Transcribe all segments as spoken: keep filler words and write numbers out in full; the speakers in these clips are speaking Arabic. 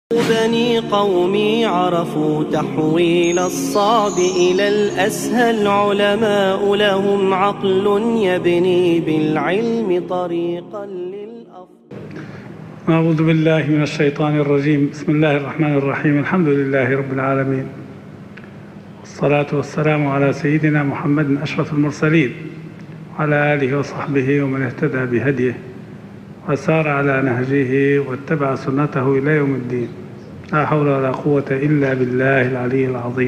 بني قومي عرفوا تحويل الصعب إلى الأسهل، علماء لهم عقل يبني بالعلم طريقا للأفضل. أعوذ بالله من الشيطان الرجيم. بسم الله الرحمن الرحيم. الحمد لله رب العالمين، والصلاة والسلام على سيدنا محمد أشرف المرسلين وعلى آله وصحبه ومن اهتدى بهديه وسار على نهجه واتبع سنته إلى يوم الدين. لا حول ولا قوة إلا بالله العلي العظيم.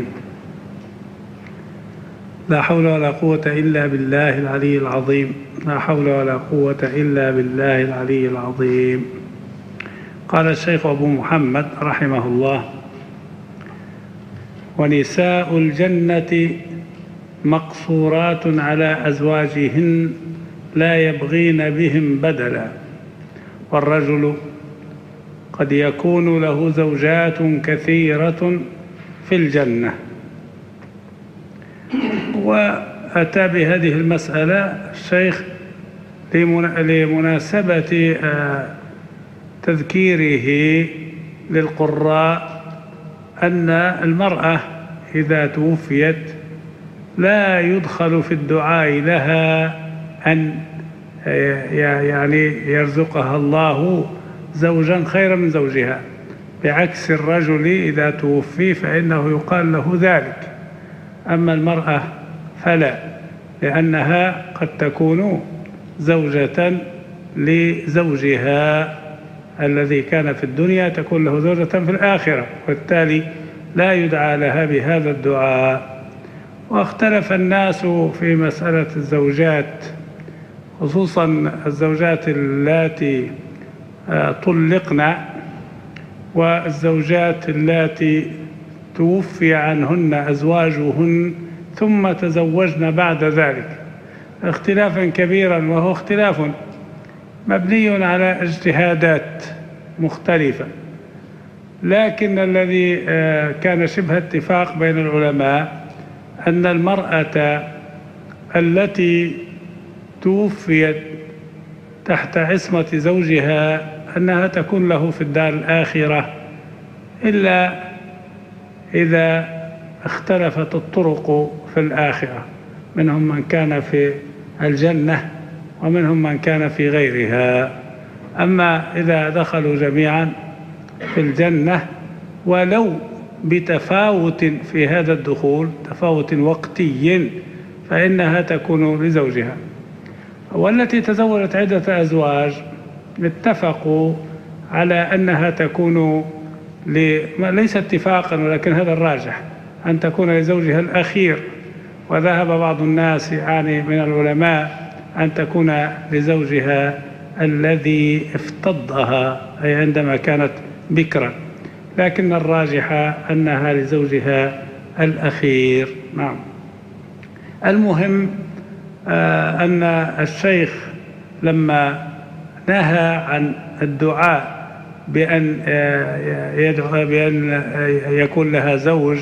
لا حول ولا قوة إلا بالله العلي العظيم. لا حول ولا قوة إلا بالله العلي العظيم. قال الشيخ أبو محمد رحمه الله: ونساء الجنة مقصورات على أزواجهن لا يبغين بهم بدلا، والرجل قد يكون له زوجات كثيرة في الجنة. وأتى بهذه المسألة الشيخ لمناسبة تذكيره للقراء أن المرأة إذا توفيت لا يدخل في الدعاء لها أن يعني يرزقها الله زوجا خيرا من زوجها، بعكس الرجل إذا توفي فإنه يقال له ذلك. أما المرأة فلا، لأنها قد تكون زوجة لزوجها الذي كان في الدنيا، تكون له زوجة في الآخرة، وبالتالي لا يدعى لها بهذا الدعاء. واختلف الناس في مسألة الزوجات، خصوصا الزوجات اللاتي طلقن والزوجات اللاتي توفي عنهن أزواجهن ثم تزوجن بعد ذلك، اختلافا كبيرا، وهو اختلاف مبني على اجتهادات مختلفة. لكن الذي كان شبه اتفاق بين العلماء أن المرأة التي توفيت تحت عصمة زوجها أنها تكون له في الدار الآخرة، إلا إذا اختلفت الطرق في الآخرة، منهم من كان في الجنة ومنهم من كان في غيرها. أما إذا دخلوا جميعا في الجنة ولو بتفاوت في هذا الدخول، تفاوت وقتي، فإنها تكون لزوجها. والتي تزوجت عدة أزواج اتفقوا على أنها تكون ل... ليس اتفاقا ولكن هذا الراجح، أن تكون لزوجها الأخير. وذهب بعض الناس يعني من العلماء أن تكون لزوجها الذي افتضها، أي عندما كانت بكرا، لكن الراجح أنها لزوجها الأخير. نعم. المهم آه أن الشيخ لما نهى عن الدعاء بأن آه يدعو بأن آه يكون لها زوج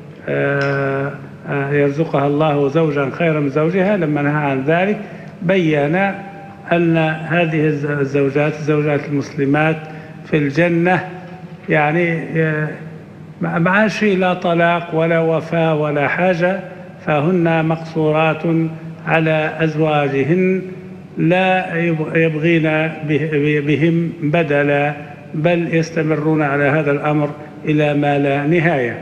آه آه يرزقها الله زوجا خيرا من زوجها، لما نهى عن ذلك بيّن أن هذه الزوجات الزوجات المسلمات في الجنة يعني مع شيء لا طلاق ولا وفاء ولا حاجة، فهن مقصورات على أزواجهن لا يبغين بهم بدلا، بل يستمرون على هذا الأمر إلى ما لا نهاية.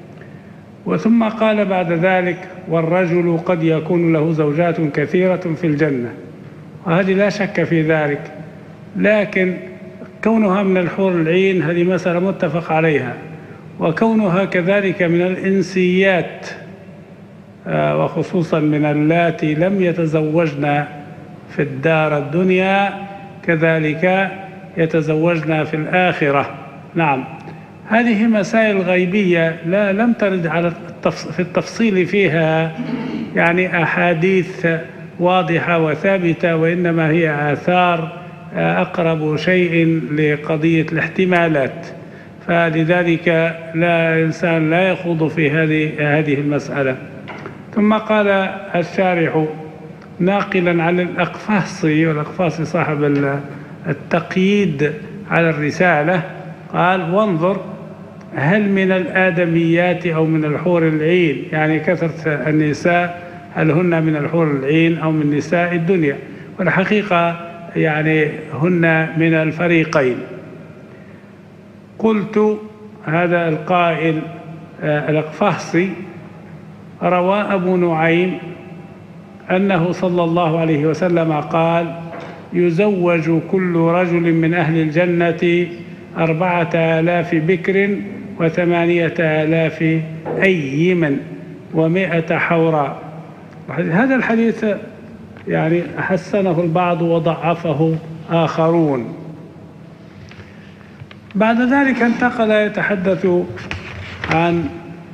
وثم قال بعد ذلك: والرجل قد يكون له زوجات كثيرة في الجنة. وهذه لا شك في ذلك، لكن كونها من الحور العين هذه مسألة متفق عليها، وكونها كذلك من الإنسيات وخصوصا من اللاتي لم يتزوجن في الدار الدنيا كذلك يتزوجن في الآخرة. نعم، هذه مسائل غيبية لا لم ترد على في التفصيل فيها يعني أحاديث واضحة وثابتة، وإنما هي آثار أقرب شيء لقضية الاحتمالات، فلذلك لا الإنسان لا يخوض في هذه هذه المسألة. ثم قال الشارح ناقلا عن الأقفاصي، والأقفاصي صاحب التقييد على الرسالة، قال وانظر هل من الآدميات أو من الحور العين، يعني كثرة النساء هل هن من الحور العين أو من نساء الدنيا؟ والحقيقة يعني هن من الفريقين. قلت هذا القائل الأقفاصي روى أبو نعيم أنه صلى الله عليه وسلم قال يزوج كل رجل من أهل الجنة أربعة آلاف بكر وثمانية آلاف أيما ومائة حوراء. هذا الحديث يعني حسنه البعض وضعفه آخرون. بعد ذلك انتقل يتحدث عن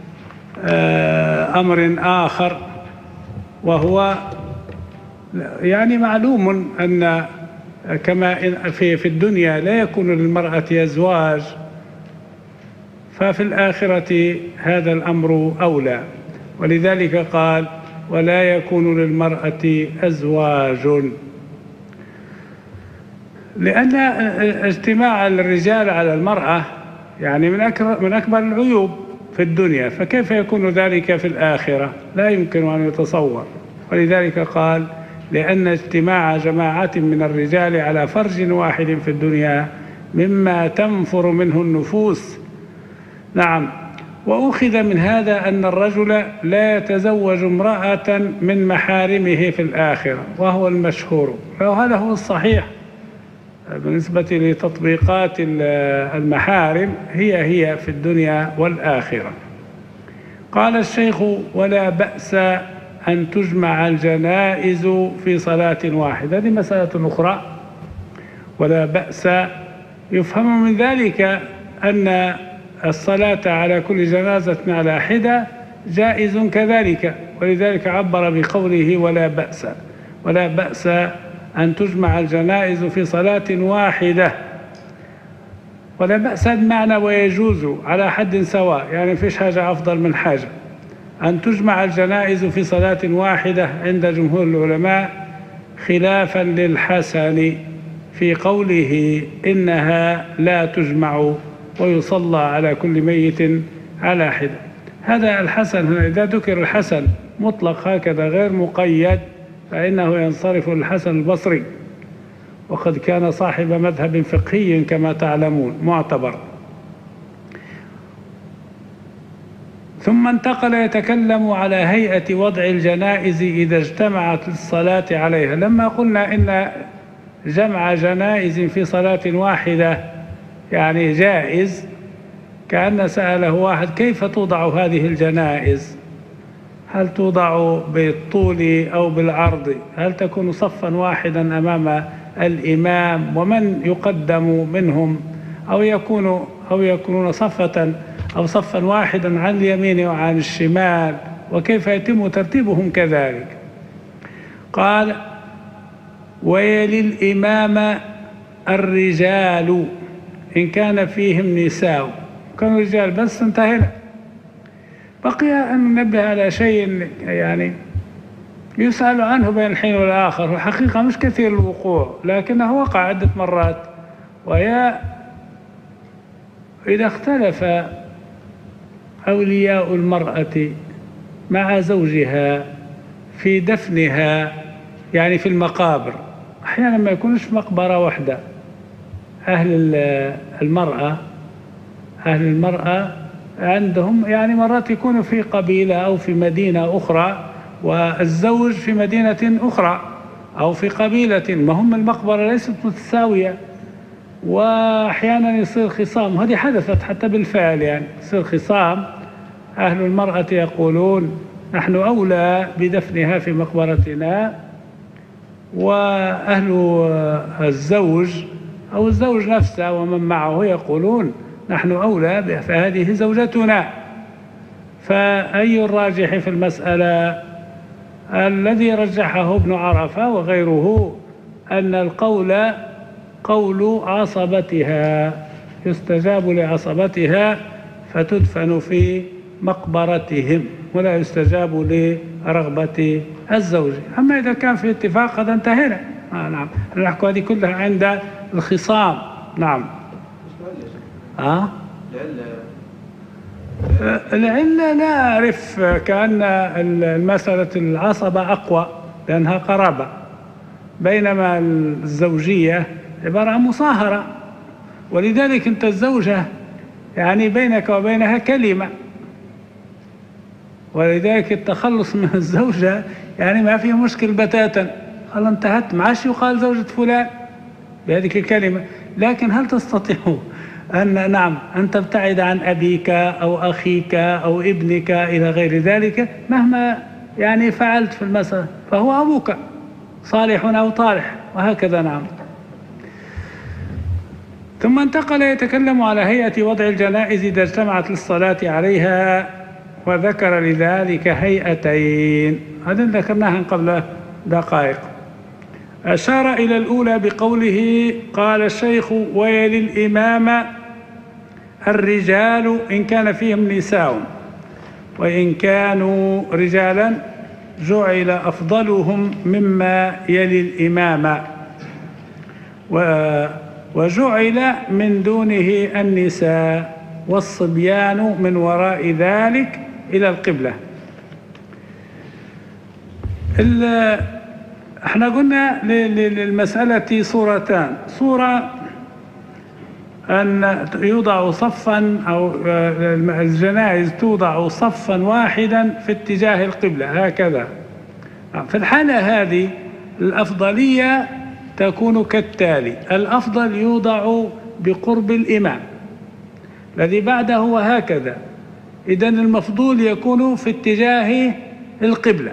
أمر آخر، وهو يعني معلوم أن كما في في الدنيا لا يكون للمرأة أزواج، ففي الآخرة هذا الأمر أولى، ولذلك قال ولا يكون للمرأة أزواج، لأن اجتماع الرجال على المرأة يعني من أكبر من أكبر العيوب في الدنيا، فكيف يكون ذلك في الآخرة؟ لا يمكن أن يتصور. ولذلك قال لأن اجتماع جماعة من الرجال على فرج واحد في الدنيا مما تنفر منه النفوس. نعم. وأخذ من هذا أن الرجل لا يتزوج امرأة من محارمه في الآخرة، وهو المشهور، وهذا هو الصحيح بالنسبة لتطبيقات المحارم، هي هي في الدنيا والآخرة. قال الشيخ ولا بأس أن تجمع الجنائز في صلاة واحدة، هذه مسألة أخرى. ولا بأس يفهم من ذلك أن الصلاة على كل جنازة على حدة جائز كذلك، ولذلك عبر بقوله ولا بأس، ولا بأس أن تجمع الجنائز في صلاة واحدة. ولا بأس بمعنى ويجوز على حد سواء، يعني فيش حاجة أفضل من حاجة. أن تجمع الجنائز في صلاة واحدة عند جمهور العلماء خلافا للحسن في قوله إنها لا تجمع ويصلى على كل ميت على حدة. هذا الحسن هنا إذا ذكر الحسن مطلق هكذا غير مقيد فإنه ينصرف للحسن البصري، وقد كان صاحب مذهب فقهي كما تعلمون معتبر. ثم انتقل يتكلم على هيئة وضع الجنائز إذا اجتمعت للصلاة عليها. لما قلنا إن جمع جنائز في صلاة واحدة يعني جائز، كأن سأله واحد كيف توضع هذه الجنائز؟ هل توضع بالطول أو بالعرض؟ هل تكون صفا واحدا أمام الإمام ومن يقدم منهم، أو يكون أو يكونون صفة أو صفا واحدا عن اليمين وعن الشمال، وكيف يتم ترتيبهم كذلك؟ قال ويلي الإمام الرجال إن كان فيهم نساء، كانوا رجال بس انتهينا. بقي أن ننبه على شيء يعني يسأل عنه بين الحين والآخر، والحقيقة مش كثير الوقوع لكنه وقع عدة مرات، وهي إذا اختلف أولياء المرأة مع زوجها في دفنها، يعني في المقابر، أحيانا ما يكونش مقبرة واحدة، أهل المرأة أهل المرأة عندهم يعني مرات يكونوا في قبيلة أو في مدينة أخرى، والزوج في مدينة أخرى أو في قبيلة، ما هم المقبرة ليست متساوية، وأحيانا يصير خصام. هذه حدثت حتى بالفعل، يعني يصير خصام. أهل المرأة يقولون نحن أولى بدفنها في مقبرتنا، وأهل الزوج أو الزوج نفسه ومن معه يقولون نحن أولى فهذه زوجتنا. فأي الراجح في المسألة؟ الذي رجحه ابن عرفة وغيره أن القول قول عصبتها، يستجاب لعصبتها فتدفن في مقبرتهم، ولا يستجاب لرغبة الزوج. أما إذا كان في اتفاق هذا انتهينا. آه نعم، الأحكام هذه كلها عند الخصام. نعم. ها؟ العلة لا أعرف، كأن المسألة العصبة أقوى لأنها قرابة، بينما الزوجية عبارة عن مصاهرة، ولذلك أنت الزوجة يعني بينك وبينها كلمة، ولذلك التخلص من الزوجة يعني ما فيه مشكل بتاتا، خلاص انتهت، ما عادش يقال زوجة فلان بهذه الكلمة. لكن هل تستطيع أن نعم أن تبتعد عن أبيك أو أخيك أو ابنك إلى غير ذلك مهما يعني فعلت في المسألة، فهو أبوك صالح أو طالح، وهكذا. نعم. ثم انتقل يتكلم على هيئة وضع الجنائز إذا اجتمعت للصلاة عليها، وذكر لذلك هيئتين، هذا ذكرناها قبل دقائق. أشار إلى الأولى بقوله قال الشيخ ويلي الإمام الرجال إن كان فيهم نساء، وإن كانوا رجالا جعل أفضلهم مما يلي الإمام، وجعل من دونه النساء والصبيان من وراء ذلك إلى القبلة. احنا قلنا للمسألة صورتان، صورة أن يوضع صفا أو الجنائز توضع صفا واحدا في اتجاه القبلة هكذا. في الحالة هذه الأفضلية تكون كالتالي: الأفضل يوضع بقرب الإمام، الذي بعده هو هكذا، إذن المفضول يكون في اتجاه القبلة،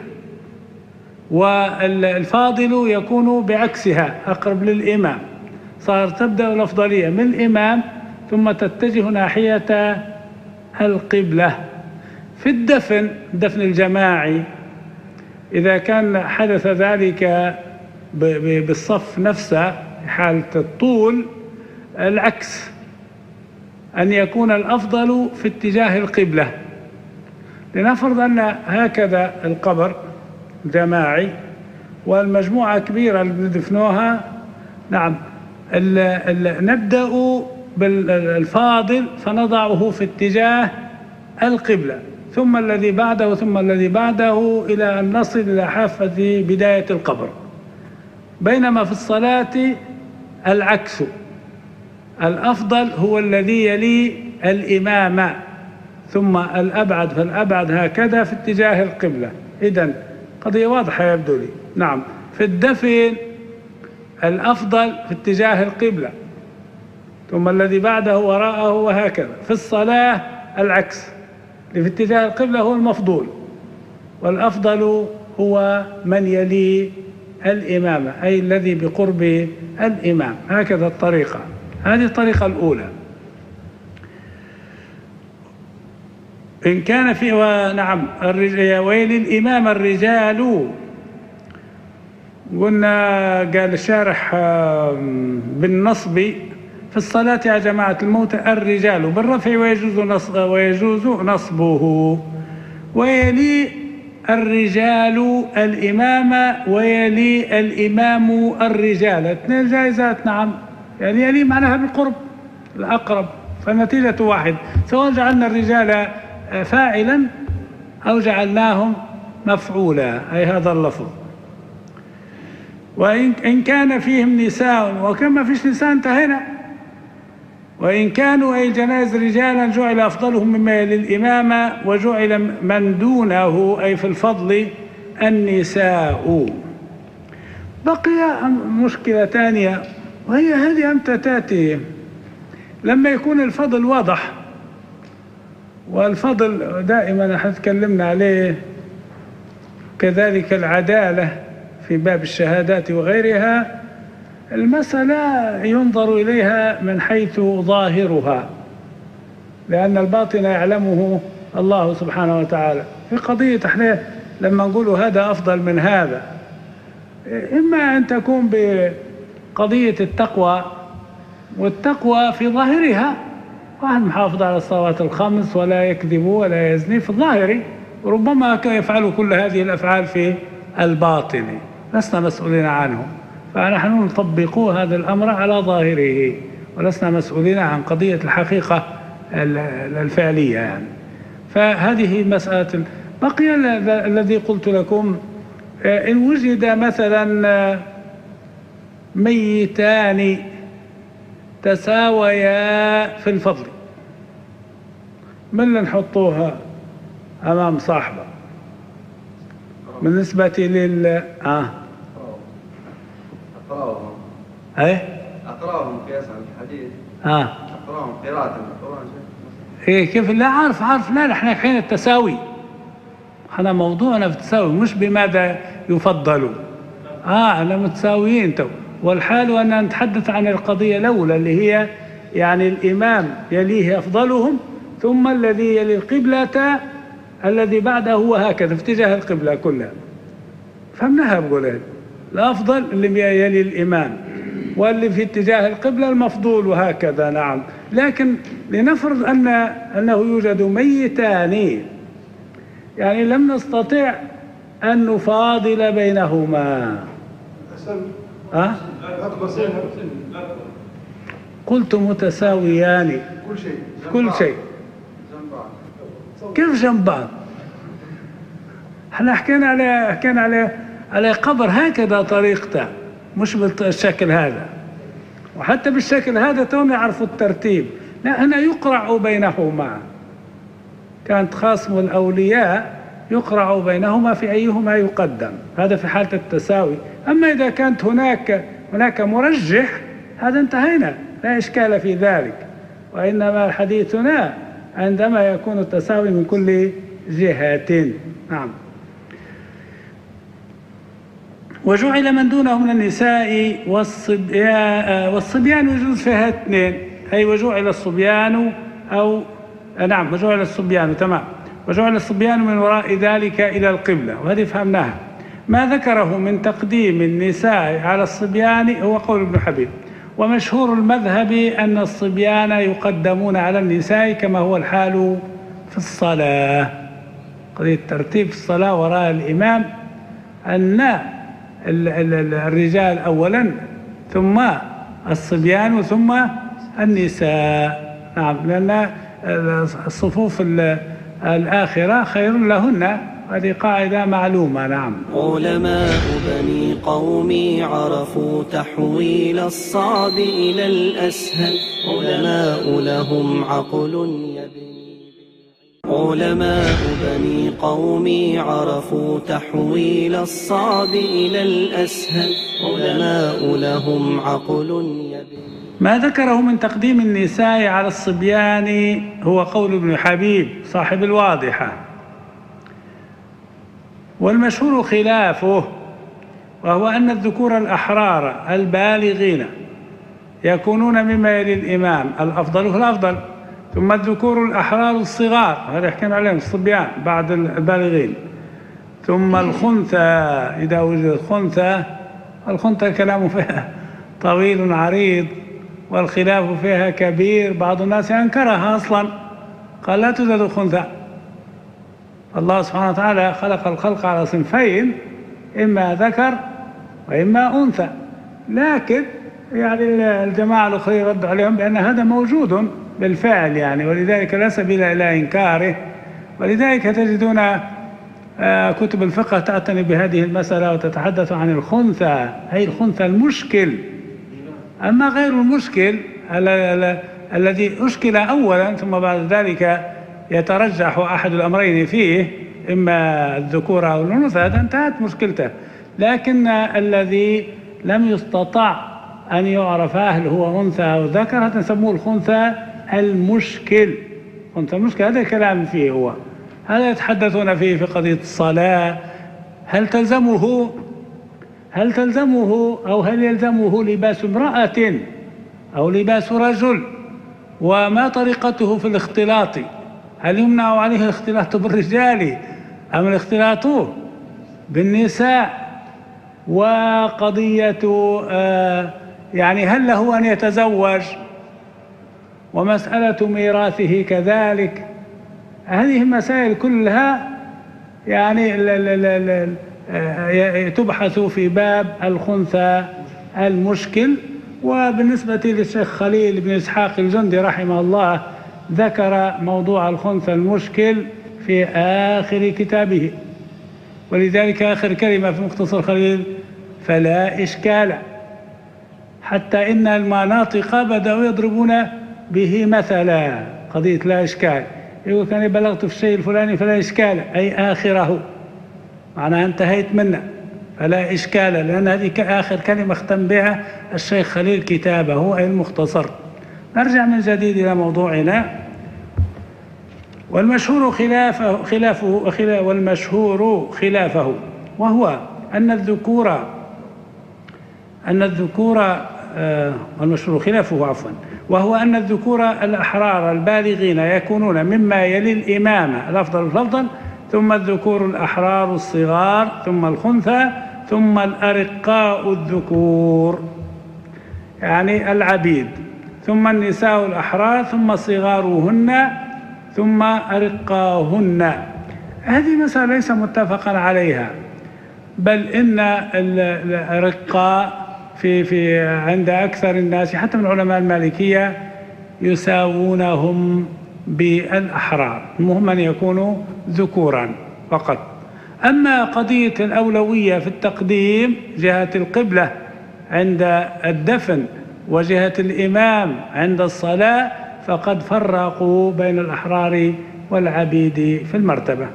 والفاضل يكون بعكسها أقرب للإمام. صار تبدأ الأفضلية من الإمام ثم تتجه ناحية القبلة. في الدفن، الدفن الجماعي، إذا كان حدث ذلك بالصف نفسه حالة الطول، العكس، أن يكون الأفضل في اتجاه القبلة. لنفرض أن هكذا القبر جماعي والمجموعة كبيرة اللي بندفنوها، نعم، ال ال نبدأ بالفاضل فنضعه في اتجاه القبلة، ثم الذي بعده، ثم الذي بعده، إلى أن نصل إلى حافة بداية القبر. بينما في الصلاة العكس، الأفضل هو الذي يلي الإمام، ثم الأبعد فالأبعد هكذا في اتجاه القبلة. إذن قضية واضحة يبدو لي. نعم. في الدفن الأفضل في اتجاه القبلة، ثم الذي بعده وراءه، وهكذا. في الصلاة العكس، اللي في اتجاه القبلة هو المفضول، والأفضل هو من يلي الإمام، أي الذي بقرب الإمام. هكذا الطريقة، هذه الطريقة الأولى. إن كان في ونعم ويل الإمام الرجال، قلنا قال الشارح بالنصب في الصلاة يا جماعة الموتى الرجال، بالرفع ويجوز نصب ويجوز نصبه. ويلي الرجال الإمام ويلي الإمام الرجال، اثنين جائزات. نعم، يعني يلي معناها بالقرب الأقرب، فالنتيجة واحد، سواء جعلنا الرجال فاعلا أو جعلناهم مفعولا، أي هذا اللفظ. وإن كان فيهم نساء، وكما فيش نساء انتهينا. وإن كانوا أي الجنائز رجالا جعل أفضلهم مما يلي الإمام، وجعل من دونه أي في الفضل النساء. بقي مشكلة ثانية، وهي هذه أمتى تأتي لما يكون الفضل واضح، والفضل دائما احنا تكلمنا عليه، كذلك العدالة في باب الشهادات وغيرها، المسألة ينظر إليها من حيث ظاهرها، لأن الباطن يعلمه الله سبحانه وتعالى. في قضية احنا لما نقول هذا أفضل من هذا، إما أن تكون بقضية التقوى، والتقوى في ظاهرها واحد محافظ على الصلوات الخمس ولا يكذب ولا يزني في الظاهر، وربما يفعل كل هذه الأفعال في الباطن، لسنا مسؤولين عنه، فنحن نطبق هذا الأمر على ظاهره. ولسنا مسؤولين عن قضية الحقيقة الفعلية يعني. فهذه مسألة. بقي الذي قلت لكم، إن وجد مثلا ميتان تساويا في الفضل، من اللي نحطوها أمام صاحبه بالنسبة لل آه أقرأهم أي أقرأهم قياسا على الحديث. آه أقرأهم قراءة من القرآن. إيه كيف؟ لا عارف عارف لا نحن حين التساوي، احنا موضوعنا في التساوي مش بماذا يفضل. اه انا متساويين تو، والحال أن نتحدث عن القضية الأولى اللي هي يعني الإمام يليه أفضلهم، ثم الذي يلي القبلة الذي بعده وهكذا في اتجاه القبلة كلها. فهمناها بقول هذا الأفضل اللي يلي الإمام، واللي في اتجاه القبلة المفضول وهكذا. نعم، لكن لنفرض أن أنه يوجد ميتان، يعني لم نستطع أن نفاضل بينهما. أه؟ قلت متساويان كل شيء كل شيء كيف جنب بعض؟ احنا حكينا على حكينا على على قبر هكذا طريقته، مش بالشكل هذا، وحتى بالشكل هذا تونا يعرفوا الترتيب. لا، هنا يقرع بينهما، كانت خاصم الأولياء يقرع بينهما في أيهما يقدم، هذا في حالة التساوي. أما إذا كانت هناك هناك مرجح هذا انتهينا، لا إشكال في ذلك، وإنما حديثنا عندما يكون التساوي من كل جهة. نعم. وجعل من دونه من النساء والصبيان، والصبيان يجوز فيها اثنين، أي وجعل الصبيان أو نعم وجعل الصبيان تمام، وجعل الصبيان من وراء ذلك إلى القبلة، وهذه فهمناها. ما ذكره من تقديم النساء على الصبيان هو قول ابن حبيب، ومشهور المذهب أن الصبيان يقدمون على النساء كما هو الحال في الصلاة. قضية الترتيب في الصلاة وراء الإمام أن الرجال أولا، ثم الصبيان، ثم النساء. نعم، لأن الصفوف الآخرة خير لهن، هذه قاعدة معلومة. نعم. علماء بني قومي عرفوا تحويل الصعب إلى الأسهل، علماء لهم عقل يبني. علماء بني قومي عرفوا تحويل الصعب إلى الأسهل، علماء لهم عقل يبني. ما ذكره من تقديم النساء على الصبيان هو قول ابن حبيب صاحب الواضحة، والمشهور خلافه، وهو أن الذكور الأحرار البالغين يكونون مما يلي الإمام الأفضل هو الأفضل، ثم الذكور الأحرار الصغار، هذا يحكينا عليهم الصبيان بعد البالغين، ثم الخنثى إذا وجد خنثى. الخنثى كلام فيها طويل عريض، والخلاف فيها كبير، بعض الناس أنكرها أصلا، قال لا توجد خنثى. الله سبحانه وتعالى خلق الخلق على صنفين، إما ذكر وإما أنثى، لكن يعني الجماعة الأخرى ردوا عليهم بأن هذا موجود بالفعل يعني، ولذلك لا سبيل إلى إنكاره. ولذلك تجدون كتب الفقه تعتني بهذه المسألة وتتحدث عن الخنثى، أي الخنثى المشكل. أما غير المشكل الذي أشكل أولا ثم بعد ذلك يترجح أحد الأمرين فيه، إما الذكور أو الأنثى، هذا انتهت مشكلته. لكن الذي لم يستطع أن يعرف هل هو أنثى أو ذكر، هذا نسموه الخنثى المشكل. خنثى المشكل هذا الكلام فيه، هو هذا يتحدثون فيه في قضية الصلاة. هل تلزمه هل تلزمه أو هل يلزمه لباس امرأة أو لباس رجل؟ وما طريقته في الاختلاط؟ هل يمنع عليه الاختلاط بالرجال أم الاختلاط بالنساء؟ وقضية آه يعني هل له أن يتزوج؟ ومسألة ميراثه كذلك. هذه المسائل كلها يعني ل ل ل ل تبحث في باب الخنثى المشكل، وبالنسبة للشيخ خليل بن إسحاق الجندي رحمه الله ذكر موضوع الخنثى المشكل في آخر كتابه، ولذلك آخر كلمة في مختصر خليل فلا إشكال، حتى إن المناطق بدأوا يضربون به مثلا قضية لا إشكال، يقول كان بلغت في الشيء الفلاني فلا إشكال أي آخره، معناها انتهيت منه فلا إشكال، لأن هذه آخر كلمة اختم بها الشيخ خليل كتابه أي المختصر. نرجع من جديد إلى موضوعنا. والمشهور خلافه خلافه خلاف والمشهور خلافه وهو أن الذكور أن الذكور آه والمشهور خلافه عفوا وهو أن الذكور الأحرار البالغين يكونون مما يلي الإمامة الأفضل الأفضل، ثم الذكور الأحرار الصغار، ثم الخنثى، ثم الأرقاء الذكور يعني العبيد، ثم النساء الأحرار، ثم صغارهن، ثم أرقاهن. هذه مسألة ليس متفقا عليها، بل إن الأرقاء في في عند أكثر الناس حتى من علماء المالكية يساوونهم بالأحرار، المهم أن يكونوا ذكورا فقط. أما قضية الأولوية في التقديم جهة القبلة عند الدفن وجهة الإمام عند الصلاة فقد فرقوا بين الأحرار والعبيد في المرتبة.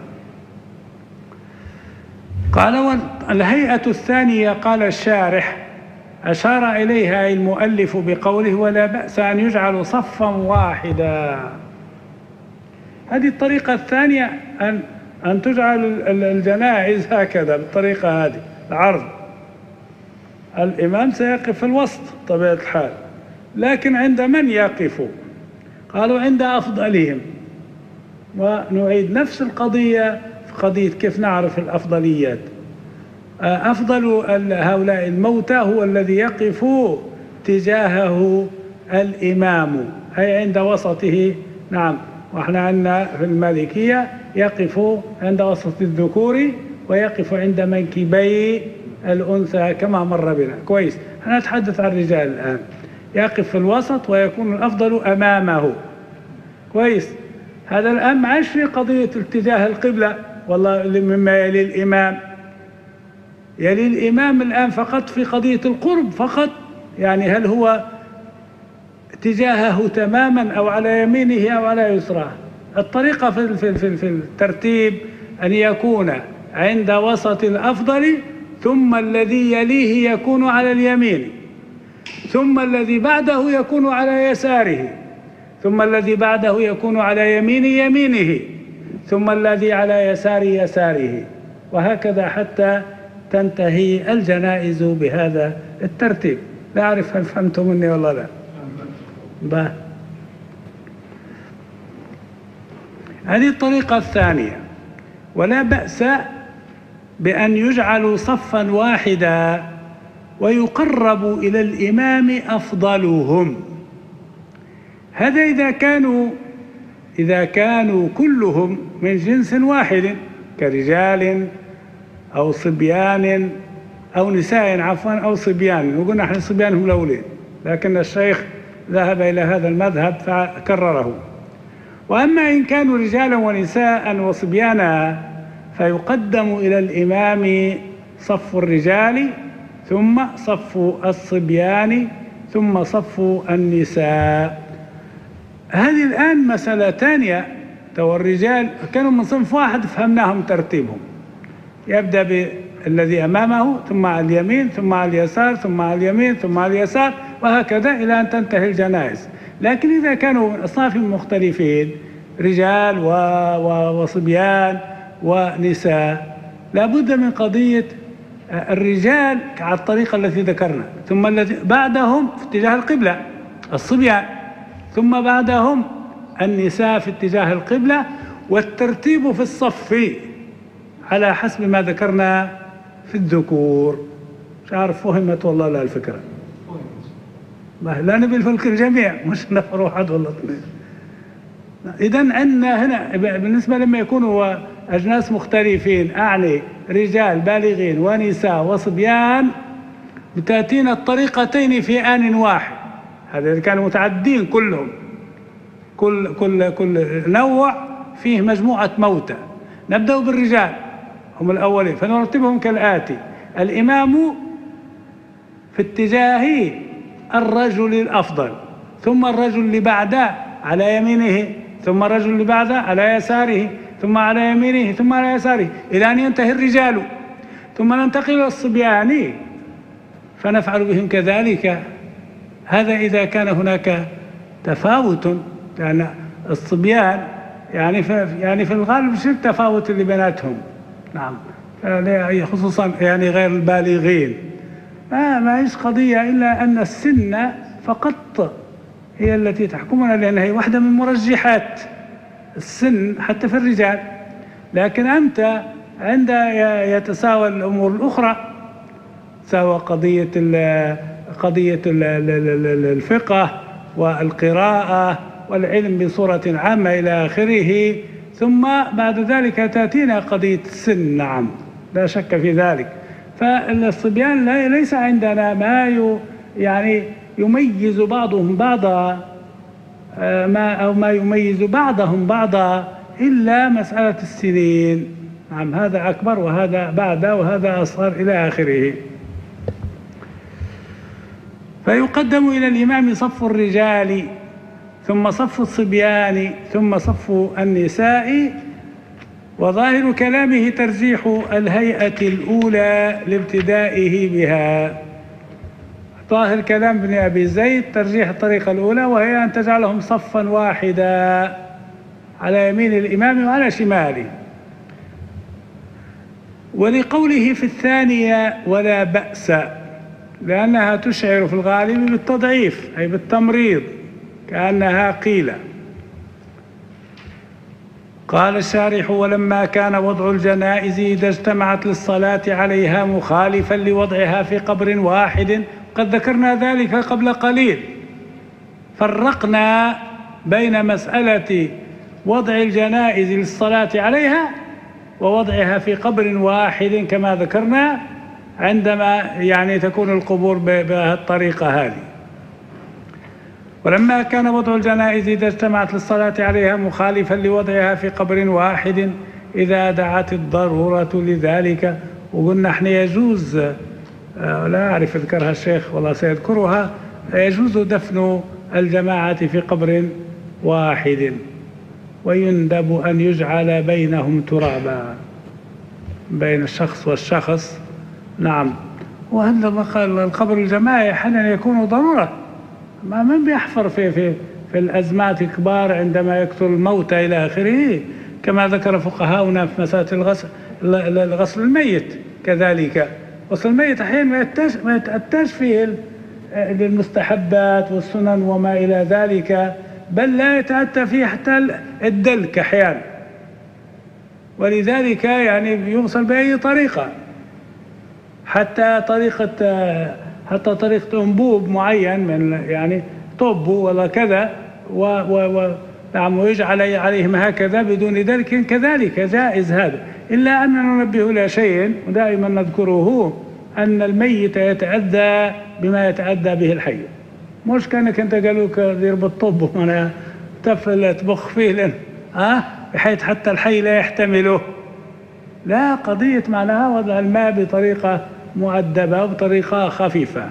قال والهيئة الثانية قال الشارح أشار إليها المؤلف بقوله ولا بأس أن يجعل صفا واحدا. هذه الطريقة الثانية أن أن تجعل الجنائز هكذا بالطريقة هذه العرض، الإمام سيقف في الوسط طبيعة الحال، لكن عند من يقف؟ قالوا عند أفضلهم. ونعيد نفس القضية في قضية كيف نعرف الأفضليات. أفضل هؤلاء الموتى هو الذي يقف تجاهه الإمام أي عند وسطه. نعم، وإحنا عندنا في المالكية يقف عند وسط الذكور ويقف عند منكبي الأنثى كما مر بنا. كويس، أنا أتحدث عن الرجال الآن. يقف في الوسط ويكون الأفضل أمامه. كويس، هذا الآن ما عادش في قضية اتجاه القبلة والله مما يلي الإمام، يلي الإمام الآن فقط في قضية القرب فقط، يعني هل هو اتجاهه تماما أو على يمينه أو على يسراه. الطريقة في في في الترتيب أن يكون عند وسط الأفضل، ثم الذي يليه يكون على اليمين، ثم الذي بعده يكون على يساره، ثم الذي بعده يكون على يمين يمينه، ثم الذي على يسار يساره، وهكذا حتى تنتهي الجنائز بهذا الترتيب. لا أعرف هل فهمتم مني والله لا. با. هذه الطريقة الثانية. ولا بأس بأن يجعلوا صفا واحدا ويقرب إلى الإمام أفضلهم. هذا إذا كانوا إذا كانوا كلهم من جنس واحد كرجال أو صبيان أو نساء عفوا أو صبيان، وقلنا نحن الصبيان هم الأولين، لكن الشيخ ذهب إلى هذا المذهب فكرره. وأما إن كانوا رجالا ونساء وصبيانا فيقدم إلى الإمام صف الرجال، ثم صف الصبيان، ثم صف النساء. هذه الآن مسألة ثانية. تو الرجال كانوا من صنف واحد فهمناهم ترتيبهم، يبدأ بالذي أمامه، ثم على اليمين، ثم على اليسار، ثم على اليمين، ثم على اليسار، وهكذا إلى أن تنتهي الجنائز. لكن إذا كانوا من أصناف مختلفين رجال و... و... وصبيان ونساء لابد من قضية الرجال على الطريقة التي ذكرنا، ثم الذي بعدهم في اتجاه القبلة الصبيان، ثم بعدهم النساء في اتجاه القبلة، والترتيب في الصف على حسب ما ذكرنا في الذكور. مش عارف فهمت والله لا الفكرة. لا نبي الفلك الجميع مش نفر واحد ولا اثنين. إذن عندنا هنا بالنسبة لما يكونوا أجناس مختلفين، أعني رجال بالغين ونساء وصبيان بتأتين الطريقتين في آن واحد. هذا كانوا متعدين كلهم، كل كل كل نوع فيه مجموعة موتى. نبدأ بالرجال هم الأولين، فنرتبهم كالآتي: الإمام في اتجاه الرجل الأفضل، ثم الرجل اللي بعده على يمينه، ثم الرجل اللي بعده على يساره، ثم على يمينه، ثم على يساره، إلى أن ينتهي الرجال. ثم ننتقل إلى الصبيان فنفعل بهم كذلك. هذا إذا كان هناك تفاوت، لأن الصبيان يعني في يعني في الغالب شو التفاوت اللي بيناتهم؟ نعم، خصوصا يعني غير البالغين. ما ما هيش قضية إلا أن السن فقط هي التي تحكمنا، لأنها هي واحدة من مرجحات السن حتى في الرجال. لكن أنت عند يتساوى الأمور الأخرى، سوى قضية قضية الفقه والقراءة والعلم بصورة عامة إلى آخره، ثم بعد ذلك تأتينا قضية السن. نعم، لا شك في ذلك. فالصبيان ليس عندنا ما يعني يميز بعضهم بعضا، ما أو ما يميز بعضهم بعضا إلا مسألة السنين. نعم، هذا أكبر وهذا بعد وهذا أصغر إلى آخره. فيقدم إلى الإمام صف الرجال، ثم صف الصبيان، ثم صف النساء. وظاهر كلامه ترجيح الهيئة الأولى لابتدائه بها. ظاهر كلام ابن أبي زيد ترجيح الطريقة الأولى، وهي أن تجعلهم صفا واحدا على يمين الإمام وعلى شماله. ولقوله في الثانية ولا بأس، لأنها تشعر في الغالب بالتضعيف أي بالتمريض، كأنها قيل. قال الشارح: ولما كان وضع الجنائز إذا اجتمعت للصلاة عليها مخالفا لوضعها في قبر واحد، قد ذكرنا ذلك قبل قليل، فرقنا بين مسألة وضع الجنائز للصلاة عليها ووضعها في قبر واحد كما ذكرنا عندما يعني تكون القبور بهالطريقة هذه. ولما كان وضع الجنائز إذا اجتمعت للصلاة عليها مخالفا لوضعها في قبر واحد إذا دعت الضرورة لذلك. وقلنا احنا يجوز، لا أعرف أذكرها الشيخ والله سيذكرها، يجوز دفن الجماعة في قبر واحد، ويندب أن يجعل بينهم ترابا، بين الشخص والشخص. نعم، وهذا القبر الجماعي أحيانا يكون ضرورة، ما من بيحفر في في في الأزمات الكبار عندما يقتل الموتى إلى آخره، كما ذكر فقهاؤنا في مسألة الغسل الغسل الميت. كذلك غسل الميت أحيانا ما يتأتاش فيه المستحبات والسنن وما إلى ذلك، بل لا يتأتى فيه حتى الدلك أحيانا، ولذلك يعني يغسل بأي طريقة، حتى طريقة حتى طريقة أنبوب معين من يعني طب ولا كذا، و و نعم ويجعل عليهم هكذا بدون ذلك، كذلك جائز هذا. إلا أننا ننبه إلى شيء ودائما نذكره، أن الميت يتأذى بما يتأذى به الحي. مش كانك أنت قالوك دير بالطب وانا تفل تبخ فيه لن ها بحيث حتى الحي لا يحتمله. لا، قضية معناها وضع الماء بطريقة مؤدبة وبطريقة خفيفة.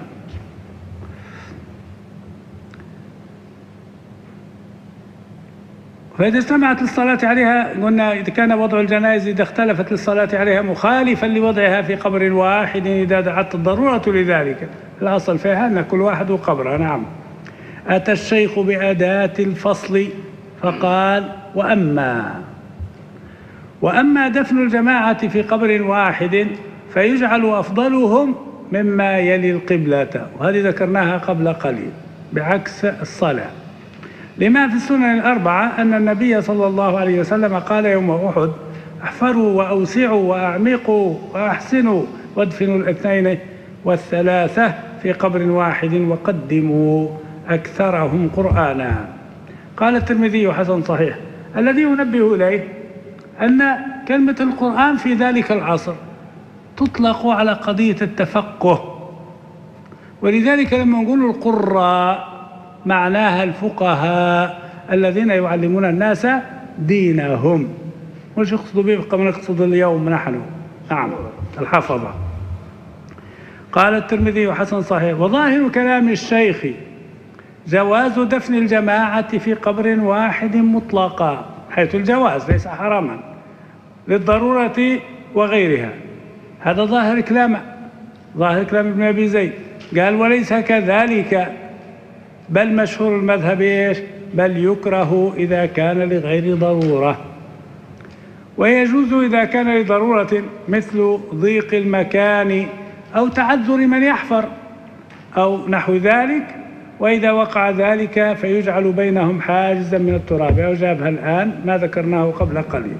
فإذا اجتمعت للصلاة عليها، قلنا إذا كان وضع الجنائز إذا اختلفت للصلاة عليها مخالفا لوضعها في قبر واحد إذا دعت الضرورة لذلك. الأصل فيها أن كل واحد قبره. نعم. أتى الشيخ بأداة الفصل فقال: وأما وأما دفن الجماعة في قبر واحد فيجعل أفضلهم مما يلي القبلة، وهذه ذكرناها قبل قليل، بعكس الصلاة، لما في السنن الأربعة أن النبي صلى الله عليه وسلم قال يوم أحد: احفروا وأوسعوا وأعمقوا وأحسنوا وادفنوا الاثنين والثلاثة في قبر واحد وقدموا أكثرهم قرآنا. قال الترمذي حسن صحيح. الذي ينبه إليه أن كلمة القرآن في ذلك العصر تطلق على قضية التفقه، ولذلك لما نقول القراء معناها الفقهاء الذين يعلمون الناس دينهم، مش يقصد به كما نقصد اليوم نحن. نعم الحفظة. قال الترمذي حسن صحيح. وظاهر كلام الشيخ جواز دفن الجماعة في قبر واحد مطلقا، حيث الجواز ليس حراما للضرورة وغيرها. هذا ظاهر كلامه، ظاهر كلام ابن أبي زيد. قال وليس كذلك، بل مشهور المذهب إيش؟ بل يكره إذا كان لغير ضرورة، ويجوز إذا كان لضرورة مثل ضيق المكان أو تعذر من يحفر أو نحو ذلك، وإذا وقع ذلك فيجعل بينهم حاجزا من التراب. أجابها الآن ما ذكرناه قبل قليل.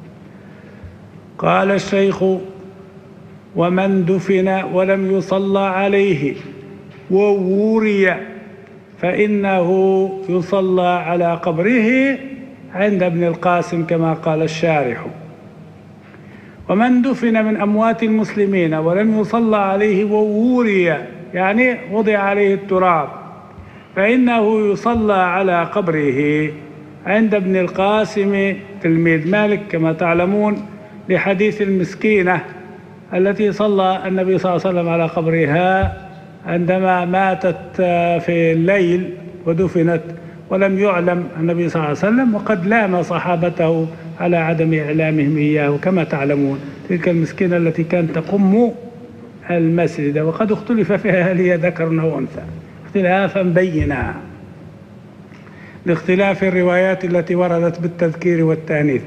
قال الشيخ ومن دفن ولم يصلى عليه ووري فإنه يصلى على قبره عند ابن القاسم كما قال الشارح. ومن دفن من أموات المسلمين ولم يصلى عليه ووري يعني وضع عليه التراب فإنه يصلى على قبره عند ابن القاسم تلميذ مالك كما تعلمون، لحديث المسكينة التي صلى النبي صلى الله عليه وسلم على قبرها عندما ماتت في الليل ودفنت ولم يعلم النبي صلى الله عليه وسلم، وقد لام صحابته على عدم إعلامهم إياه كما تعلمون. تلك المسكينة التي كانت تقم المسجد، وقد اختلف فيها هل هي ذكر أو أنثى اختلافا بينا لاختلاف الروايات التي وردت بالتذكير والتأنيث.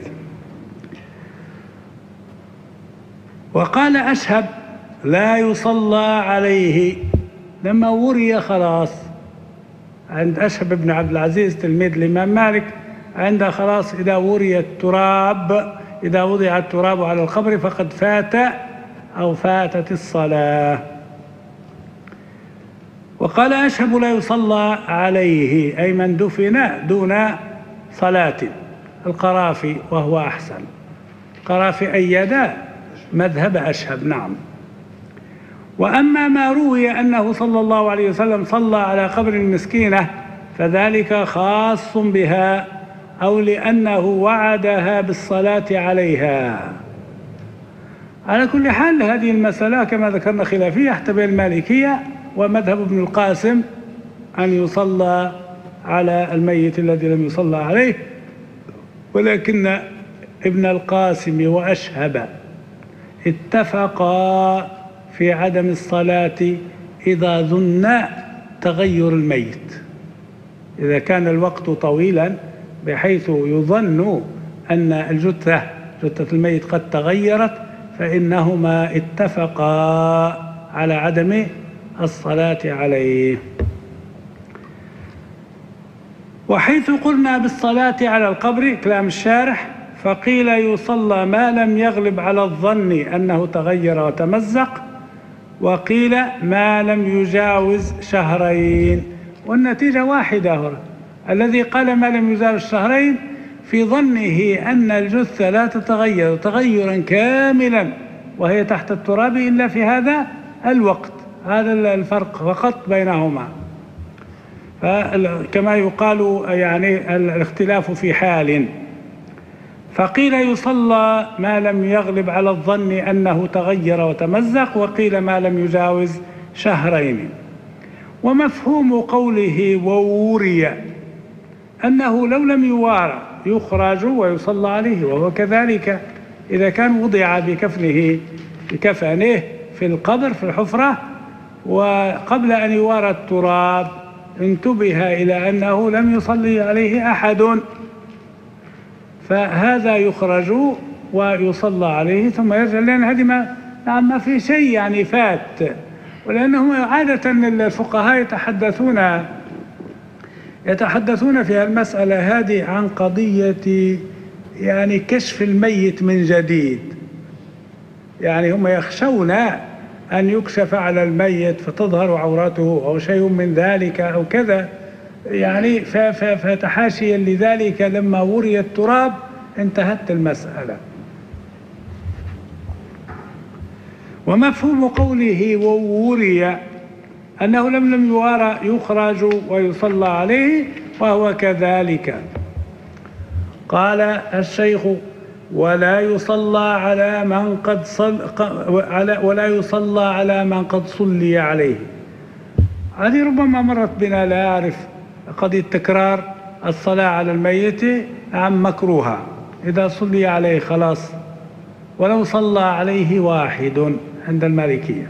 وقال أشهب لا يصلى عليه لما وري خلاص، عند أشهب بن عبد العزيز تلميذ الإمام مالك، عند خلاص إذا وري التراب، إذا وضع التراب على القبر فقد فات أو فاتت الصلاة. وقال أشهب لا يصلى عليه أي من دفن دون صلاة. القرافي وهو أحسن، القرافي أيد مذهب أشهب. نعم. وأما ما روي أنه صلى الله عليه وسلم صلى على قبر المسكينة فذلك خاص بها أو لأنه وعدها بالصلاة عليها. على كل حال هذه المسألة كما ذكرنا خلافية حتى بين المالكية ومذهب ابن القاسم أن يصلى على الميت الذي لم يصلى عليه، ولكن ابن القاسم وأشهب اتفقا في عدم الصلاة إذا ظن تغير الميت، إذا كان الوقت طويلا بحيث يظن أن الجثة جثة الميت قد تغيرت فإنهما اتفقا على عدم الصلاة عليه. وحيث قلنا بالصلاة على القبر كلام الشارح فقيل يصلى ما لم يغلب على الظن أنه تغير وتمزق، وقيل ما لم يجاوز شهرين، والنتيجة واحدة هنا. الذي قال ما لم يجاوز شهرين في ظنه أن الجثة لا تتغير تغيرا كاملا وهي تحت التراب إلا في هذا الوقت، هذا الفرق فقط بينهما. كما يقال يعني الاختلاف في حال. فقيل يصلى ما لم يغلب على الظن أنه تغير وتمزق، وقيل ما لم يجاوز شهرين. ومفهوم قوله ووري أنه لو لم يوارى يخرج ويصلى عليه، وهو كذلك إذا كان وضع بكفنه بكفنه في القبر في الحفرة وقبل أن يوارى التراب انتبه إلى أنه لم يصلي عليه أحد، فهذا يخرج ويصلى عليه ثم يرجع، لأن هذه ما نعم ما في شيء يعني فات. ولأنهم عادة الفقهاء يتحدثون يتحدثون في المسألة هذه عن قضية يعني كشف الميت من جديد، يعني هم يخشون أن يكشف على الميت فتظهر عورته أو شيء من ذلك أو كذا، يعني فتحاشيا لذلك لما وري التراب انتهت المسألة. ومفهوم قوله ووري أنه لم لم يوارى يخرج ويصلى عليه، وهو كذلك. قال الشيخ: ولا يصلى على من قد صل ولا يصلى على من قد صلي عليه. هذه ربما مرت بنا، لا أعرف، قضية تكرار الصلاة على الميت عن مكروها إذا صلي عليه خلاص، ولو صلى عليه واحد عند المالكية.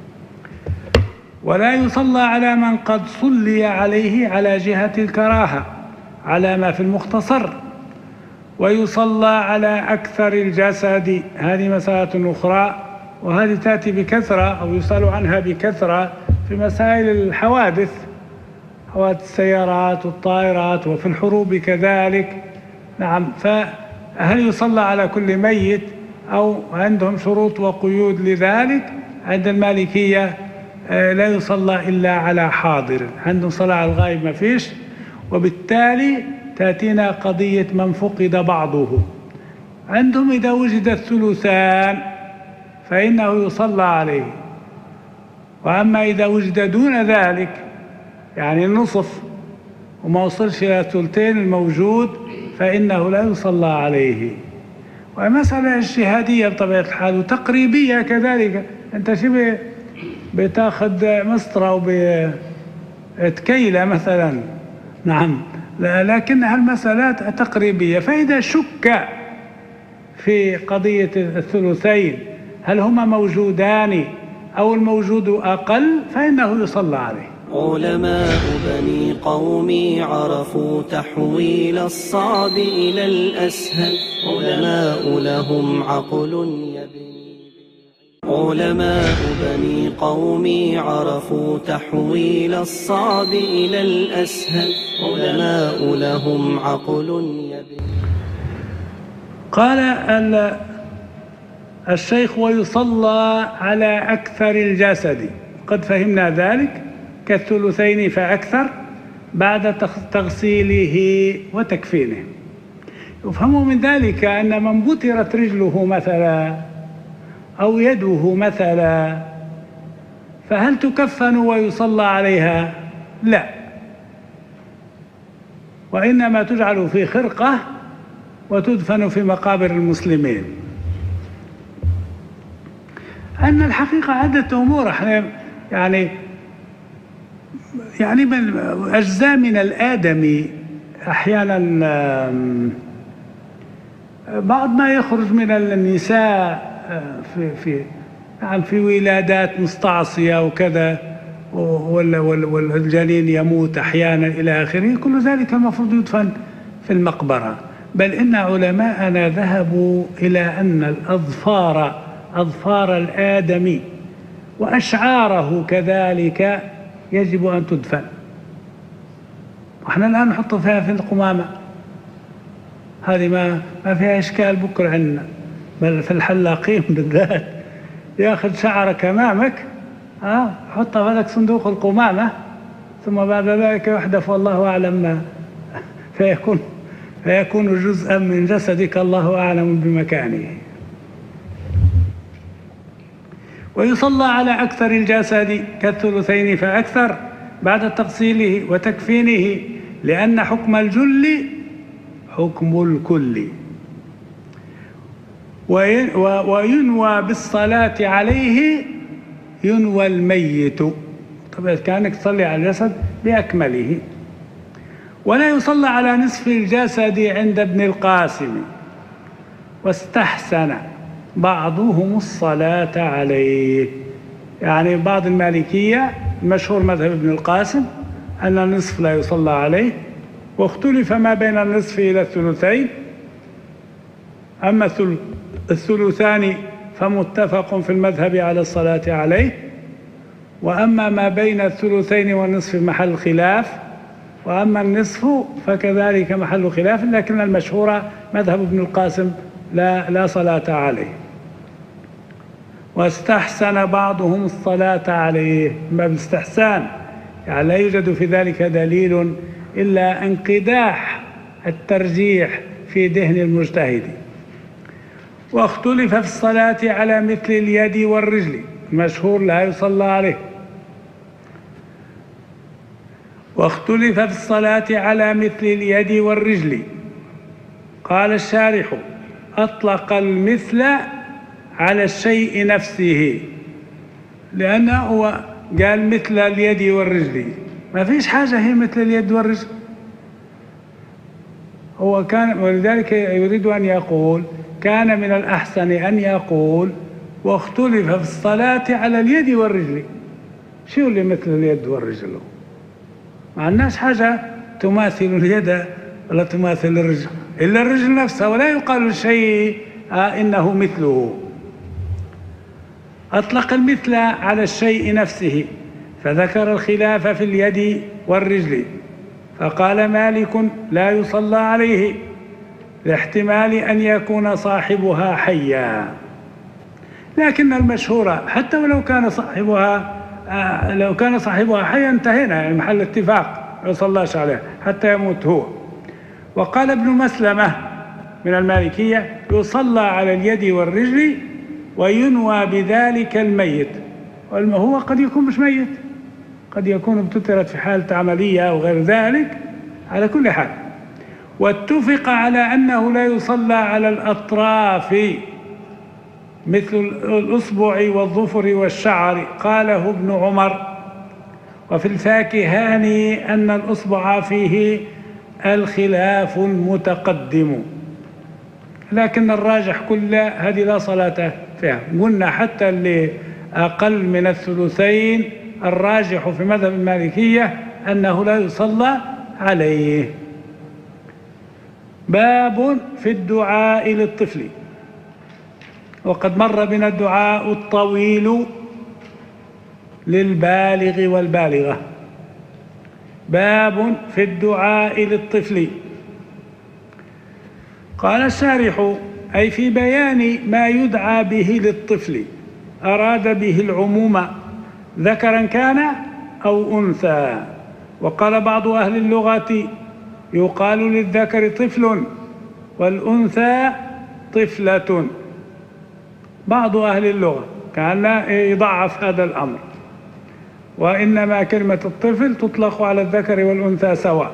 ولا يصلى على من قد صلي عليه على جهة الكراهة على ما في المختصر. ويصلى على أكثر الجسد، هذه مسألة أخرى، وهذه تأتي بكثرة أو يسأل عنها بكثرة في مسائل الحوادث، حوادث السيارات والطائرات، وفي الحروب كذلك. نعم، فهل يصلى على كل ميت أو عندهم شروط وقيود لذلك؟ عند المالكية لا يصلى إلا على حاضر، عندهم صلاة على الغائب ما فيش. وبالتالي تأتينا قضية من فقد بعضه. عندهم إذا وجد الثلثان فإنه يصلى عليه، وأما إذا وجد دون ذلك يعني النصف وما وصلش إلى الثلثين الموجود فإنه لا يصلى عليه. ومسألة اجتهادية بطبيعة الحال وتقريبية كذلك. أنت شبه بتاخذ مسطرة أو بتكيلة مثلا، نعم، لكنها المسألات تقريبية. فإذا شك في قضية الثلثين هل هما موجودان أو الموجود أقل فإنه يصلى عليه. علماء بني قومي عرفوا تحويل الصعب إلى الأسهل، علماء لهم عقل يبني. علماء بني قومي عرفوا تحويل الصعب إلى الأسهل، علماء لهم عقل يبني. قال الشيخ: ويصلى على أكثر الجسد، قد فهمنا ذلك، كالثلثين فأكثر بعد تغسيله وتكفينه. يفهم من ذلك أن من بترت رجله مثلا أو يده مثلا فهل تكفن ويصلى عليها؟ لا، وإنما تجعل في خرقة وتدفن في مقابر المسلمين. أن الحقيقة عدة أمور احنا يعني يعني من أجزاء من الآدمي أحيانا بعض ما يخرج من النساء في في يعني في ولادات مستعصية وكذا، والجنين يموت أحيانا إلى آخره، كل ذلك المفروض يدفن في المقبرة. بل إن علماءنا ذهبوا إلى أن الأظفار أظفار الآدمي وأشعاره كذلك يجب أن تدفن. وإحنا الآن نحط فيها في القمامة، هذه ما ما فيها إشكال بكرة عندنا، بل في الحلاقين بالذات ياخذ شعرك أمامك اه حطها في هذاك صندوق القمامة، ثم بعد ذلك يحدث والله أعلم ما فيكون فيكون جزءا من جسدك الله أعلم بمكانه. ويصلى على أكثر الجسد كالثلثين فأكثر بعد تغسيله وتكفينه، لأن حكم الجل حكم الكل. وينوى بالصلاة عليه ينوى الميت، طبعا كأنك تصلي على الجسد بأكمله. ولا يصلى على نصف الجسد عند ابن القاسم، واستحسن بعضهم الصلاة عليه. يعني بعض المالكية المشهور مذهب ابن القاسم أن النصف لا يصلى عليه، واختلف ما بين النصف إلى الثلثين. أما الثلثان فمتفق في المذهب على الصلاة عليه، وأما ما بين الثلثين والنصف محل خلاف، وأما النصف فكذلك محل خلاف، لكن المشهور مذهب ابن القاسم لا, لا صلاة عليه. واستحسن بعضهم الصلاة عليه، ما بالاستحسان يعني لا يوجد في ذلك دليل إلا انقداح الترجيح في ذهن المجتهد. واختلف في الصلاة على مثل اليد والرجل، مشهور لا يصلى عليه. واختلف في الصلاة على مثل اليد والرجل. قال الشارح: أطلق المثل على الشيء نفسه، لأنه هو قال مثل اليد والرجل، ما فيش حاجة هي مثل اليد والرجل. هو كان، ولذلك يريد أن يقول كان من الأحسن أن يقول واختلف في الصلاة على اليد والرجل. شو اللي مثل اليد والرجل؟ ما عندناش حاجة تماثل اليد ولا تماثل الرجل إلا الرجل نفسها، ولا يقال الشيء آه إنه مثله. أطلق المثل على الشيء نفسه، فذكر الخلاف في اليد والرجل، فقال مالك: لا يصلى عليه لاحتمال أن يكون صاحبها حيا. لكن المشهور حتى ولو كان صاحبها آه لو كان صاحبها حيا انتهينا، يعني محل اتفاق، ما يصلاش عليه حتى يموت هو. وقال ابن مسلمة من المالكية: يصلى على اليد والرجل وينوى بذلك الميت. هو قد يكون مش ميت، قد يكون ابتترت في حالة عملية أو غير ذلك. على كل حال، واتفق على أنه لا يصلى على الأطراف مثل الأصبع والظفر والشعر، قاله ابن عمر. وفي الفاكهان أن الأصبع فيه الخلاف المتقدم، لكن الراجح كله هذه لا صلاة فيها. قلنا حتى اللي أقل من الثلثين الراجح في مذهب المالكية أنه لا يصلى عليه. باب في الدعاء للطفل. وقد مر بنا الدعاء الطويل للبالغ والبالغة. باب في الدعاء للطفل. قال الشارح: أي في بيان ما يدعى به للطفل، أراد به العموم ذكرا كان أو أنثى. وقال بعض أهل اللغة: يقال للذكر طفل والأنثى طفلة. بعض أهل اللغة كان يضعف هذا الأمر، وإنما كلمة الطفل تطلق على الذكر والأنثى سواء.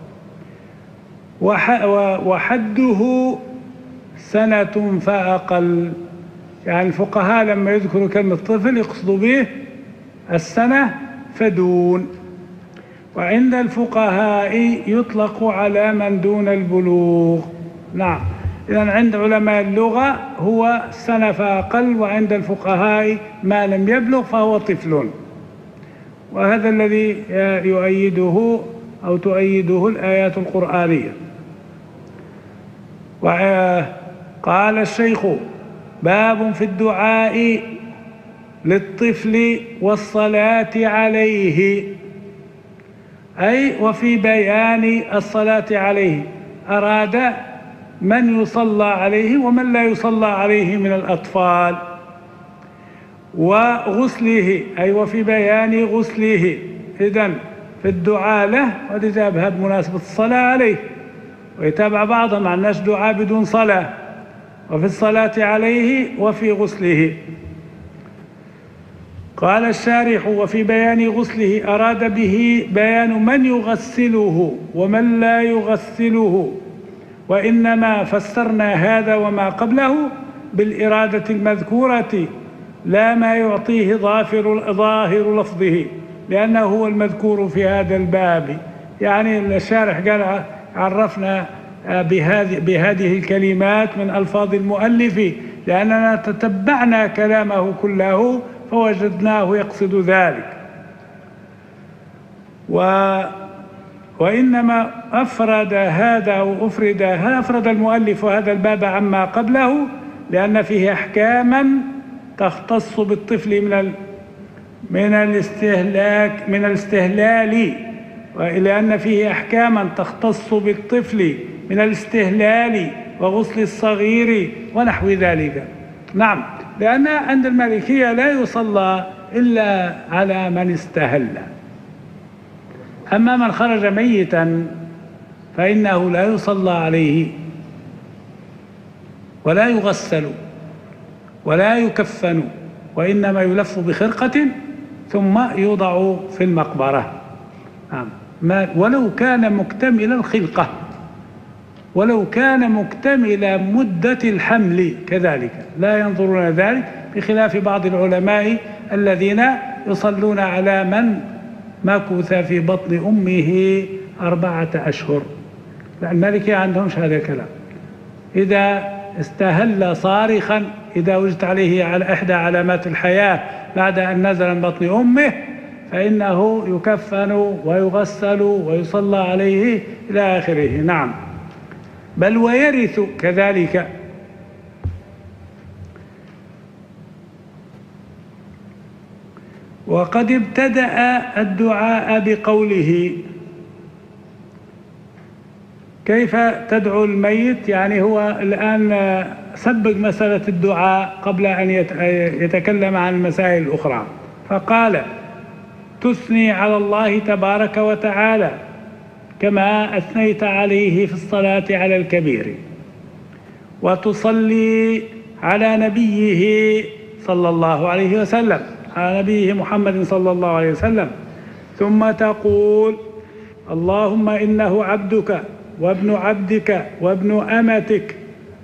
وحده سنة فأقل، يعني الفقهاء لما يذكروا كلمة طفل يقصدوا به السنة فدون. وعند الفقهاء يطلق على من دون البلوغ. نعم، إذن عند علماء اللغة هو سنة فأقل، وعند الفقهاء ما لم يبلغ فهو طفل. وهذا الذي يؤيده أو تؤيده الآيات القرآنية. وقال الشيخ: باب في الدعاء للطفل والصلاة عليه، أي وفي بيان الصلاة عليه. أراد من يصلى عليه ومن لا يصلى عليه من الأطفال. وغسله، أي وفي بيان غسله. إذن في الدعاء له، ولذا بمناسبة الصلاة عليه، ويتابع بعضهم مع الناس دعاء بدون صلاة، وفي الصلاة عليه وفي غسله. قال الشارح: وفي بيان غسله أراد به بيان من يغسله ومن لا يغسله، وإنما فسرنا هذا وما قبله بالإرادة المذكورة لا ما يعطيه ظاهر ظاهر لفظه، لأنه هو المذكور في هذا الباب. يعني الشارح قال عرفنا بهذه بهذه الكلمات من ألفاظ المؤلف لأننا تتبعنا كلامه كله فوجدناه يقصد ذلك. و وإنما أفرد هذا أو أفرد هذا أفرد المؤلف هذا الباب عما قبله لأن فيه أحكاما تختص بالطفل من ال من الاستهلاك من الاستهلال، ولأن فيه أحكاما تختص بالطفل من الاستهلال وغسل الصغير ونحو ذلك. نعم، لأن عند المالكية لا يصلى إلا على من استهل، أما من خرج ميتا فإنه لا يصلى عليه ولا يغسل ولا يكفن، وإنما يلف بخرقة ثم يوضع في المقبرة. نعم. ما ولو كان مكتمل الخلقة، ولو كان مكتمل مدة الحمل كذلك لا ينظرون ذلك، بخلاف بعض العلماء الذين يصلون على من مكث في بطن أمه أربعة أشهر. المالكية عندهمش هذا الكلام. إذا استهل صارخا، إذا وجدت عليه على إحدى علامات الحياة بعد أن نزل من بطن أمه، فإنه يكفن ويغسل ويصلى عليه إلى آخره. نعم، بل ويرث كذلك. وقد ابتدأ الدعاء بقوله: كيف تدعو الميت؟ يعني هو الآن سبق مسألة الدعاء قبل أن يتكلم عن المسائل الأخرى، فقال: تثني على الله تبارك وتعالى كما أثنيت عليه في الصلاة على الكبير، وتصلي على نبيه صلى الله عليه وسلم، على نبيه محمد صلى الله عليه وسلم، ثم تقول: اللهم إنه عبدك وابن عبدك وابن أمتك،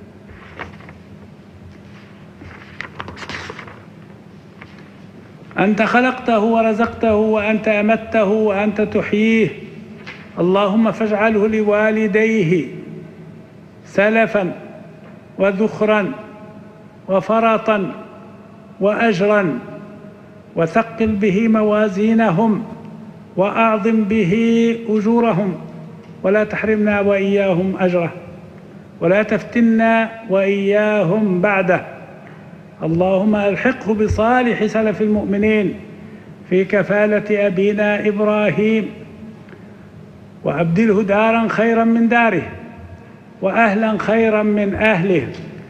أنت خلقته ورزقته وأنت أمته وأنت تحييه، اللهم فاجعله لوالديه سلفا وذخرا وفرطا وأجرا، وثقل به موازينهم وأعظم به أجورهم، ولا تحرمنا وإياهم أجره، ولا تفتنا وإياهم بعده، اللهم ألحقه بصالح سلف المؤمنين في كفالة أبينا إبراهيم، وأبدله دارا خيرا من داره وأهلا خيرا من أهله،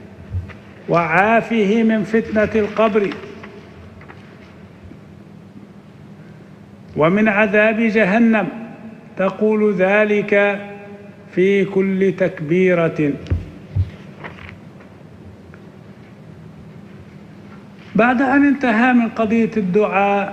وعافه من فتنة القبر ومن عذاب جهنم. تقول ذلك في كل تكبيرة. بعد أن انتهى من قضية الدعاء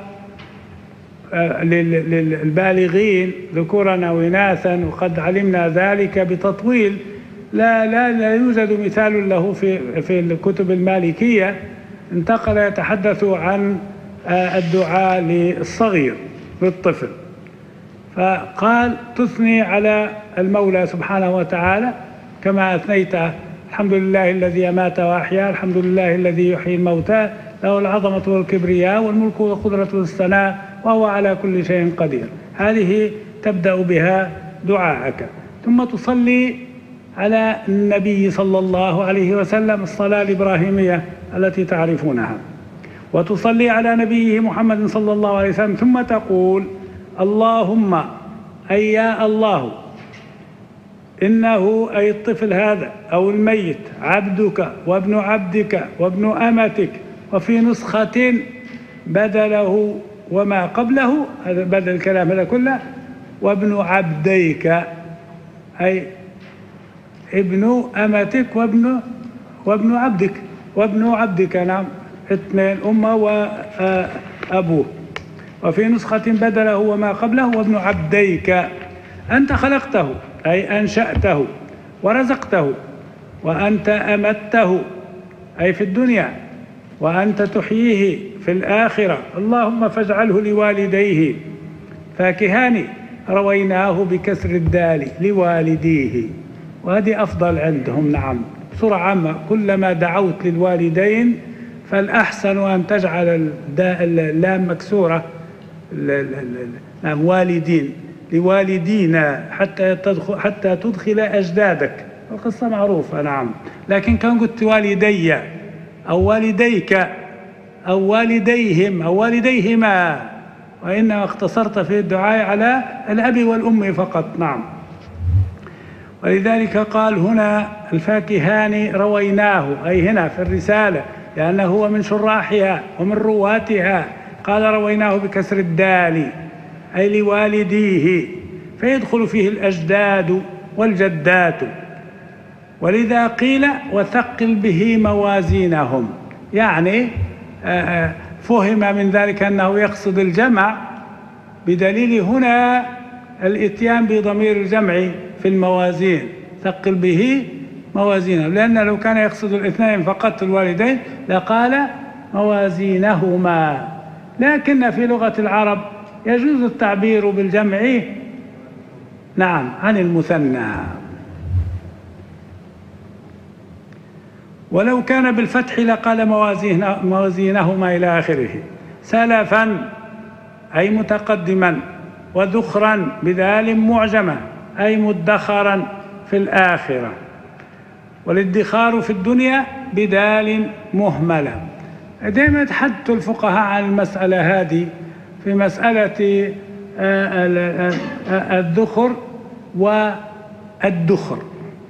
للبالغين ذكورا أو إناثا، وقد علمنا ذلك بتطويل، لا لا لا يوجد مثال له في في الكتب المالكية، انتقل يتحدث عن الدعاء للصغير للطفل، فقال: تثني على المولى سبحانه وتعالى كما أثنيت، الحمد لله الذي أمات وأحيا، الحمد لله الذي يحيي الموتى، له العظمة والكبرياء والملك والقدرة والثناء، وهو على كل شيء قدير. هذه تبدأ بها دعاءك، ثم تصلي على النبي صلى الله عليه وسلم الصلاة الإبراهيمية التي تعرفونها، وتصلي على نبيه محمد صلى الله عليه وسلم، ثم تقول: اللهم، أي يا الله، إنه أي الطفل هذا أو الميت عبدك وابن عبدك وابن أمتك، وفي نسخة بدله وما قبله، هذا بدل الكلام هذا كله، وابن عبديك، أي ابن أمتك وابن وابن عبدك وابن عبدك، نعم، اثنين، أمه وأبوه. وفي نسخة بدله وما قبله وابن عبديك، أنت خلقته أي أنشأته ورزقته، وأنت أمته أي في الدنيا، وأنت تحييه في الآخرة، اللهم فاجعله لوالديه. فاكهان رويناه بكسر الدال لوالديه، وهذه أفضل عندهم. نعم، بصورة عامة كلما دعوت للوالدين فالأحسن أن تجعل اللام مكسورة، نعم، والدين، لوالدينا، حتى تدخل حتى تدخل أجدادك، القصة معروفة. نعم، لكن كان قلت والدي أو والديك أو والديهم أو والديهما، وإنما اختصرت في الدعاء على الأب والأم فقط. نعم، ولذلك قال هنا: الفاكهان رويناه، أي هنا في الرسالة، لأنه هو من شراحها ومن رواتها، قال رويناه بكسر الدال أي لوالديه، فيدخل فيه الأجداد والجدات، ولذا قيل: وثقل به موازينهم، يعني فهم من ذلك أنه يقصد الجمع، بدليل هنا الإتيان بضمير الجمع في الموازين، ثقل به موازينهم، لأن لو كان يقصد الاثنين فقط الوالدين لقال موازينهما. لكن في لغة العرب يجوز التعبير بالجمع نعم عن المثنى، ولو كان بالفتح لقال موازينهما إلى آخره. سلفا أي متقدما، وذخرا بذال معجمة أي مدخرا في الآخرة، والادخار في الدنيا بدال مهملة. دائما يتحدث الفقهاء عن المسألة هذه في مسألة الذخر والدخر،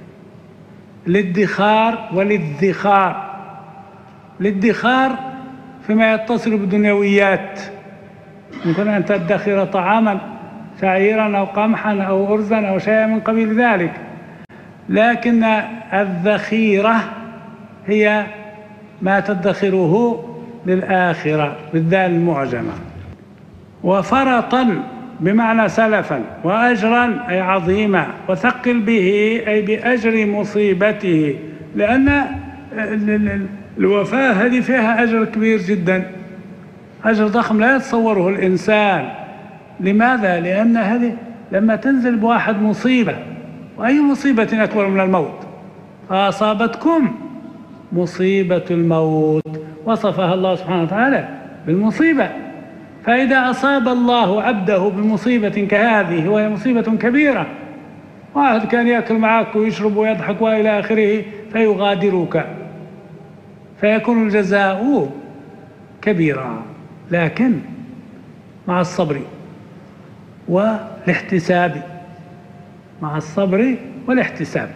الادخار والادخار. الادخار فيما يتصل بالدنيويات، يمكن أن تدخر طعاما شعيرا أو قمحا أو أرزا أو شيئا من قبيل ذلك، لكن الذخيرة هي ما تدخره للآخرة بالذال المعجمة. وفرطا بمعنى سلفا، وأجرا أي عظيما، وثقل به أي بأجر مصيبته، لأن الوفاة هذه فيها أجر كبير جدا، أجر ضخم لا يتصوره الإنسان. لماذا؟ لأن هذه لما تنزل بواحد مصيبة، وأي مصيبة أكبر من الموت، فأصابتكم مصيبة الموت، وصفها الله سبحانه وتعالى بالمصيبة. فإذا أصاب الله عبده بمصيبة كهذه وهي مصيبة كبيرة، واحد كان يأكل معك ويشرب ويضحك وإلى آخره فيغادرك، فيكون الجزاء كبيرا، لكن مع الصبر والاحتساب، مع الصبر والاحتساب.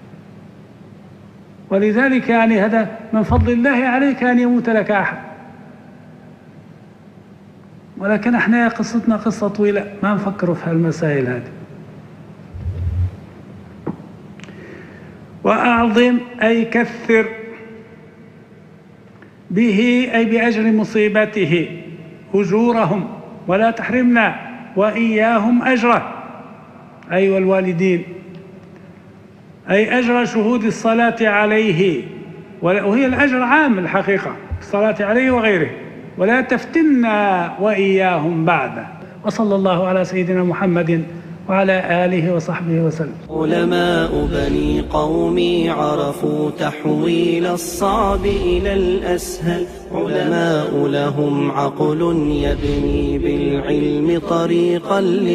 ولذلك يعني هذا من فضل الله عليك أن يموت لك أحد. ولكن احنا قصتنا قصة طويلة، ما نفكر في هالمسائل هذه. وأعظم أي كثر، به أي بأجر مصيبته أجورهم، ولا تحرمنا وإياهم أجره، أي والوالدين، أي أجر شهود الصلاة عليه، وهي الأجر عام الحقيقة الصلاة عليه وغيره، ولا تفتنا وإياهم بعده. وصلى الله على سيدنا محمد وعلى آله وصحبه وسلم. علماء بني قومي عرفوا تحويل الصعب إلى الأسهل، علماء لهم عقل يبني بالعلم طريقا